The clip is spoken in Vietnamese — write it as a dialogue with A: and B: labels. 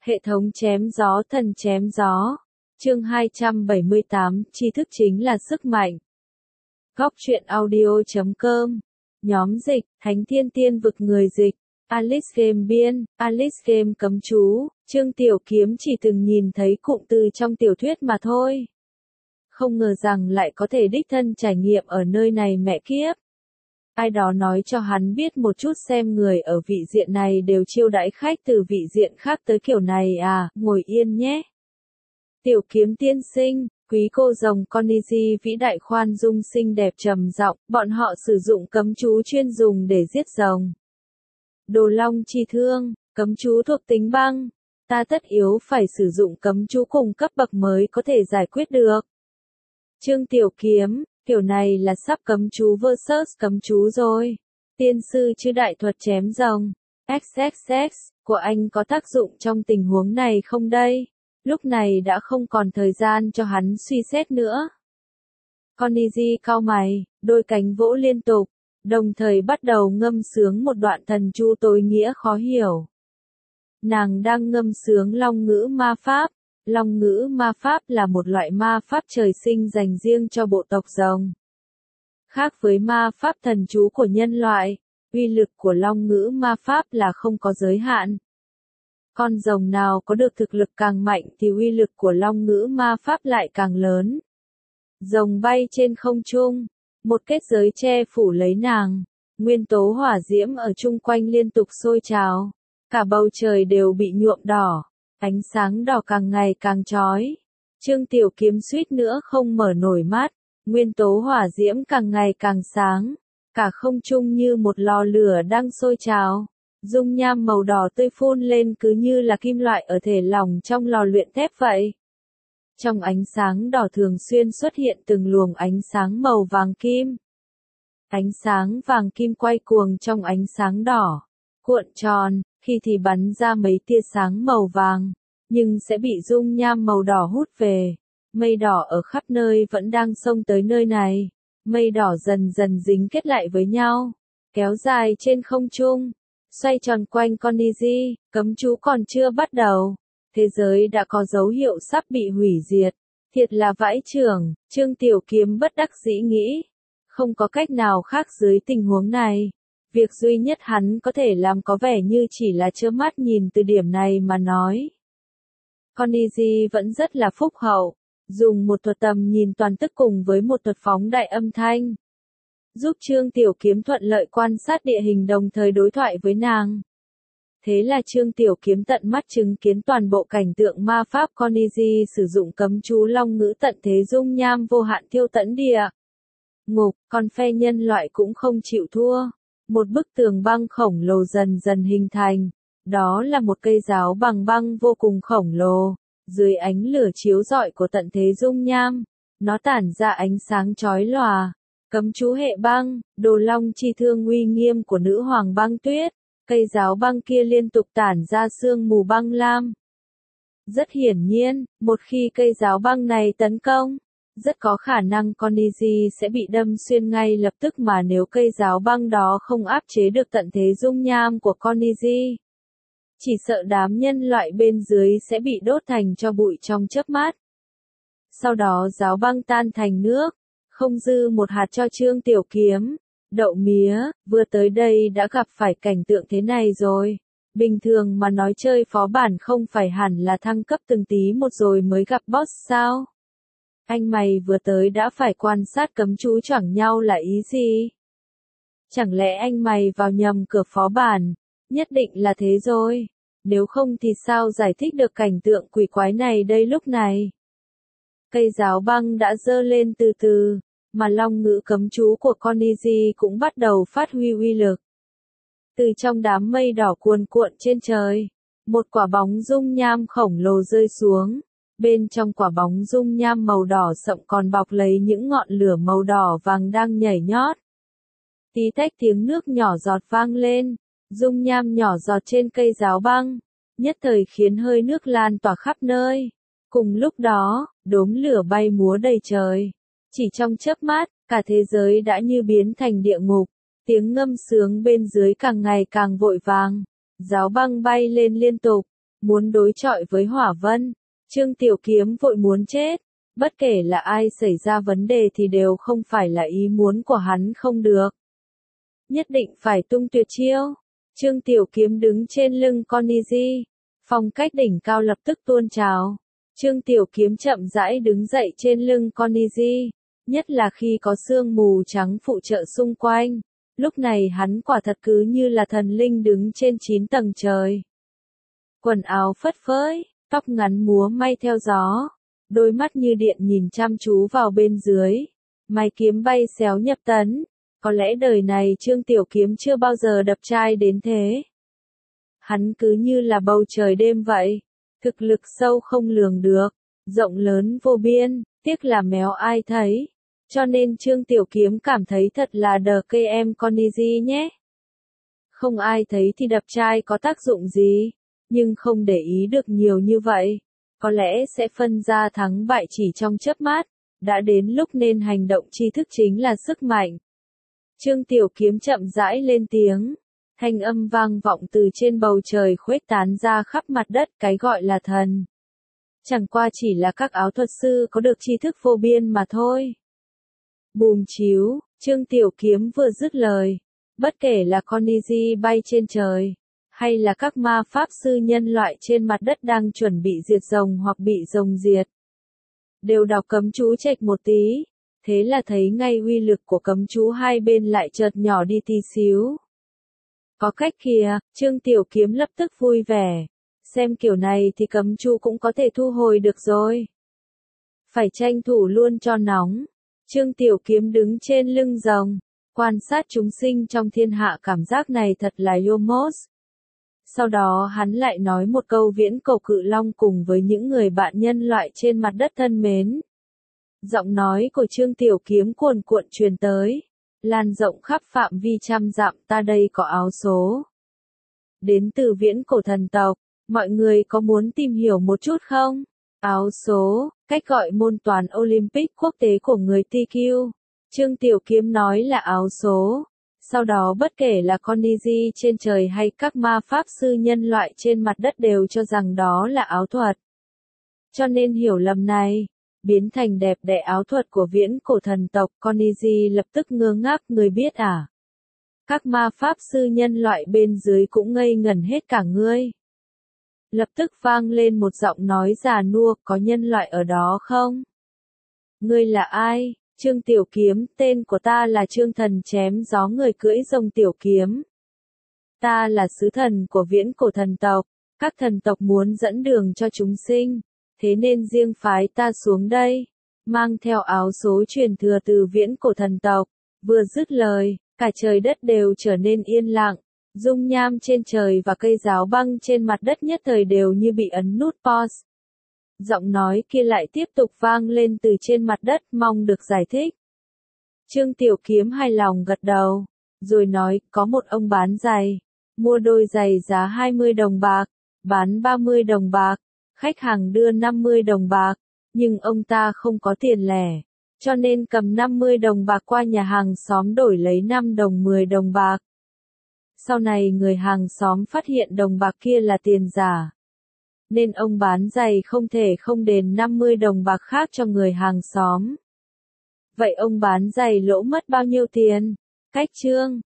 A: Hệ thống chém gió thần chém gió. Chương 278, tri thức chính là sức mạnh. Góc truyện audio.com. Nhóm dịch, Thánh Thiên Tiên vực người dịch. Alice Game biên, Alice Game cấm chú. Trương Tiểu Kiếm chỉ từng nhìn thấy cụm từ trong tiểu thuyết mà thôi. Không ngờ rằng lại có thể đích thân trải nghiệm ở nơi này mẹ kiếp. Ai đó nói cho hắn biết một chút xem người ở vị diện này đều chiêu đãi khách từ vị diện khác tới kiểu này à, ngồi yên nhé. Tiểu Kiếm tiên sinh, quý cô rồng Koniji vĩ đại khoan dung xinh đẹp trầm giọng, bọn họ sử dụng cấm chú chuyên dùng để giết rồng. Đồ Long chi thương, cấm chú thuộc tính băng, ta tất yếu phải sử dụng cấm chú cùng cấp bậc mới có thể giải quyết được. Trương Tiểu Kiếm, kiểu này là sắp cấm chú versus cấm chú rồi. Tiên sư chư đại thuật chém rồng. XXX, của anh có tác dụng trong tình huống này không đây? Lúc này đã không còn thời gian cho hắn suy xét nữa. Koniji cau mày, đôi cánh vỗ liên tục, đồng thời bắt đầu ngâm sướng một đoạn thần chú tối nghĩa khó hiểu. Nàng đang ngâm sướng long ngữ ma pháp. Long ngữ ma pháp là một loại ma pháp trời sinh dành riêng cho bộ tộc rồng. Khác với ma pháp thần chú của nhân loại, uy lực của long ngữ ma pháp là không có giới hạn. Con rồng nào có được thực lực càng mạnh thì uy lực của long ngữ ma pháp lại càng lớn. Rồng bay trên không trung, một kết giới che phủ lấy nàng, nguyên tố hỏa diễm ở chung quanh liên tục sôi trào, cả bầu trời đều bị nhuộm đỏ. Ánh sáng đỏ càng ngày càng chói. Trương Tiểu Kiếm suýt nữa không mở nổi mắt. Nguyên tố hỏa diễm càng ngày càng sáng. Cả không trung như một lò lửa đang sôi trào. Dung nham màu đỏ tươi phun lên cứ như là kim loại ở thể lỏng trong lò luyện thép vậy. Trong ánh sáng đỏ thường xuyên xuất hiện từng luồng ánh sáng màu vàng kim. Ánh sáng vàng kim quay cuồng trong ánh sáng đỏ. Cuộn tròn, khi thì bắn ra mấy tia sáng màu vàng, nhưng sẽ bị dung nham màu đỏ hút về. Mây đỏ ở khắp nơi vẫn đang xông tới nơi này. Mây đỏ dần dần dính kết lại với nhau, kéo dài trên không trung, xoay tròn quanh Koniji, cấm chú còn chưa bắt đầu. Thế giới đã có dấu hiệu sắp bị hủy diệt. Thiệt là vãi chưởng, Trương Tiểu Kiếm bất đắc dĩ nghĩ. Không có cách nào khác dưới tình huống này. Việc duy nhất hắn có thể làm có vẻ như chỉ là trơ mắt nhìn từ điểm này mà nói. Koniji vẫn rất là phúc hậu, dùng một thuật tầm nhìn toàn tức cùng với một thuật phóng đại âm thanh, giúp Trương Tiểu Kiếm thuận lợi quan sát địa hình đồng thời đối thoại với nàng. Thế là Trương Tiểu Kiếm tận mắt chứng kiến toàn bộ cảnh tượng ma pháp Koniji sử dụng cấm chú long ngữ tận thế dung nham vô hạn thiêu tận địa ngục, còn phe nhân loại cũng không chịu thua. Một bức tường băng khổng lồ dần dần hình thành. Đó là một cây giáo bằng băng vô cùng khổng lồ. Dưới ánh lửa chiếu rọi của tận thế dung nham, nó tản ra ánh sáng chói lòa. Cấm chú hệ băng, Đồ Long chi thương uy nghiêm của nữ hoàng băng tuyết. Cây giáo băng kia liên tục tản ra sương mù băng lam. Rất hiển nhiên, một khi cây giáo băng này tấn công, rất có khả năng Koniji sẽ bị đâm xuyên ngay lập tức mà nếu cây giáo băng đó không áp chế được tận thế dung nham của Koniji. Chỉ sợ đám nhân loại bên dưới sẽ bị đốt thành tro bụi trong chớp mắt. Sau đó giáo băng tan thành nước, không dư một hạt cho Trương Tiểu Kiếm. Đậu mía, vừa tới đây đã gặp phải cảnh tượng thế này rồi. Bình thường mà nói chơi phó bản không phải hẳn là thăng cấp từng tí một rồi mới gặp boss sao? Anh mày vừa tới đã phải quan sát cấm chú choảng nhau là ý gì? Chẳng lẽ anh mày vào nhầm cửa phó bản? Nhất định là thế rồi. Nếu không thì sao giải thích được cảnh tượng quỷ quái này đây lúc này? Cây giáo băng đã giơ lên từ từ, mà long ngữ cấm chú của Koniji cũng bắt đầu phát huy uy lực. Từ trong đám mây đỏ cuồn cuộn trên trời, một quả bóng dung nham khổng lồ rơi xuống. Bên trong quả bóng dung nham màu đỏ sậm còn bọc lấy những ngọn lửa màu đỏ vàng đang nhảy nhót. Tí tách tiếng nước nhỏ giọt vang lên, dung nham nhỏ giọt trên cây giáo băng, nhất thời khiến hơi nước lan tỏa khắp nơi. Cùng lúc đó, đốm lửa bay múa đầy trời. Chỉ trong chớp mắt, cả thế giới đã như biến thành địa ngục. Tiếng ngâm sướng bên dưới càng ngày càng vội vàng. Giáo băng bay lên liên tục. muốn đối chọi với Hỏa Vân. Trương Tiểu Kiếm vội muốn chết, bất kể là ai xảy ra vấn đề thì đều không phải là ý muốn của hắn không được. Nhất định phải tung tuyệt chiêu. Trương Tiểu Kiếm đứng trên lưng con Niji, phong cách đỉnh cao lập tức tuôn trào. Trương Tiểu Kiếm chậm rãi đứng dậy trên lưng con Niji, nhất là khi có sương mù trắng phụ trợ xung quanh. Lúc này hắn quả thật cứ như là thần linh đứng trên 9 tầng trời. Quần áo phất phới, tóc ngắn múa may theo gió, đôi mắt như điện nhìn chăm chú vào bên dưới, mày kiếm bay xéo nhập tấn. Có lẽ đời này Trương Tiểu Kiếm chưa bao giờ đập trai đến thế. Hắn cứ như là bầu trời đêm vậy, thực lực sâu không lường được, rộng lớn vô biên, tiếc là méo ai thấy. Cho nên Trương Tiểu Kiếm cảm thấy thật là DKM con Niji nhé. Không ai thấy thì đập trai có tác dụng gì, nhưng không để ý được nhiều như vậy. Có lẽ sẽ phân ra thắng bại chỉ trong chớp mắt, đã đến lúc nên hành động tri thức chính là sức mạnh. Trương Tiểu Kiếm chậm rãi lên tiếng, thanh âm vang vọng từ trên bầu trời khuếch tán ra khắp mặt đất, cái gọi là thần. Chẳng qua chỉ là các áo thuật sư có được tri thức vô biên mà thôi. Bùm chiếu, Trương Tiểu Kiếm vừa dứt lời, bất kể là con Niji bay trên trời, hay là các ma pháp sư nhân loại trên mặt đất đang chuẩn bị diệt rồng hoặc bị rồng diệt, đều đọc cấm chú chệch một tí, thế là thấy ngay uy lực của cấm chú hai bên lại chợt nhỏ đi tí xíu. Có cách kìa, Trương Tiểu Kiếm lập tức vui vẻ, xem kiểu này thì cấm chú cũng có thể thu hồi được rồi. Phải tranh thủ luôn cho nóng. Trương Tiểu Kiếm đứng trên lưng rồng, quan sát chúng sinh trong thiên hạ, cảm giác này thật là yomos. Sau đó hắn lại nói một câu viễn cổ cự long cùng với những người bạn nhân loại trên mặt đất thân mến. Giọng nói của Trương Tiểu Kiếm cuồn cuộn truyền tới, lan rộng khắp phạm vi trăm dặm. Ta đây có áo số. Đến từ viễn cổ thần tộc, mọi người có muốn tìm hiểu một chút không? Áo số, cách gọi môn toán Olympic quốc tế của người TQ. Trương Tiểu Kiếm nói là áo số. Sau đó bất kể là con Niji trên trời hay các ma pháp sư nhân loại trên mặt đất đều cho rằng đó là áo thuật. Cho nên hiểu lầm này biến thành đẹp đẽ áo thuật của viễn cổ thần tộc. Con Niji lập tức ngơ ngác, người biết à? Các ma pháp sư nhân loại bên dưới cũng ngây ngẩn hết cả ngươi. Lập tức vang lên một giọng nói già nua, có nhân loại ở đó không? Ngươi là ai? Trương Tiểu Kiếm, tên của ta là Trương Thần chém gió, người cưỡi rồng Tiểu Kiếm. Ta là sứ thần của viễn cổ thần tộc, các thần tộc muốn dẫn đường cho chúng sinh, thế nên riêng phái ta xuống đây, mang theo áo số truyền thừa từ viễn cổ thần tộc. Vừa dứt lời, cả trời đất đều trở nên yên lặng, dung nham trên trời và cây giáo băng trên mặt đất nhất thời đều như bị ấn nút pause. Giọng nói kia lại tiếp tục vang lên từ trên mặt đất, mong được giải thích. Trương Tiểu Kiếm hài lòng gật đầu, rồi nói, có một ông bán giày, mua đôi giày giá 20 đồng bạc, bán 30 đồng bạc, khách hàng đưa 50 đồng bạc, nhưng ông ta không có tiền lẻ, cho nên cầm 50 đồng bạc qua nhà hàng xóm đổi lấy 5 đồng 10 đồng bạc. Sau này người hàng xóm phát hiện đồng bạc kia là tiền giả, nên ông bán giày không thể không đền 50 đồng bạc khác cho người hàng xóm. Vậy ông bán giày lỗ mất bao nhiêu tiền? Cách Trương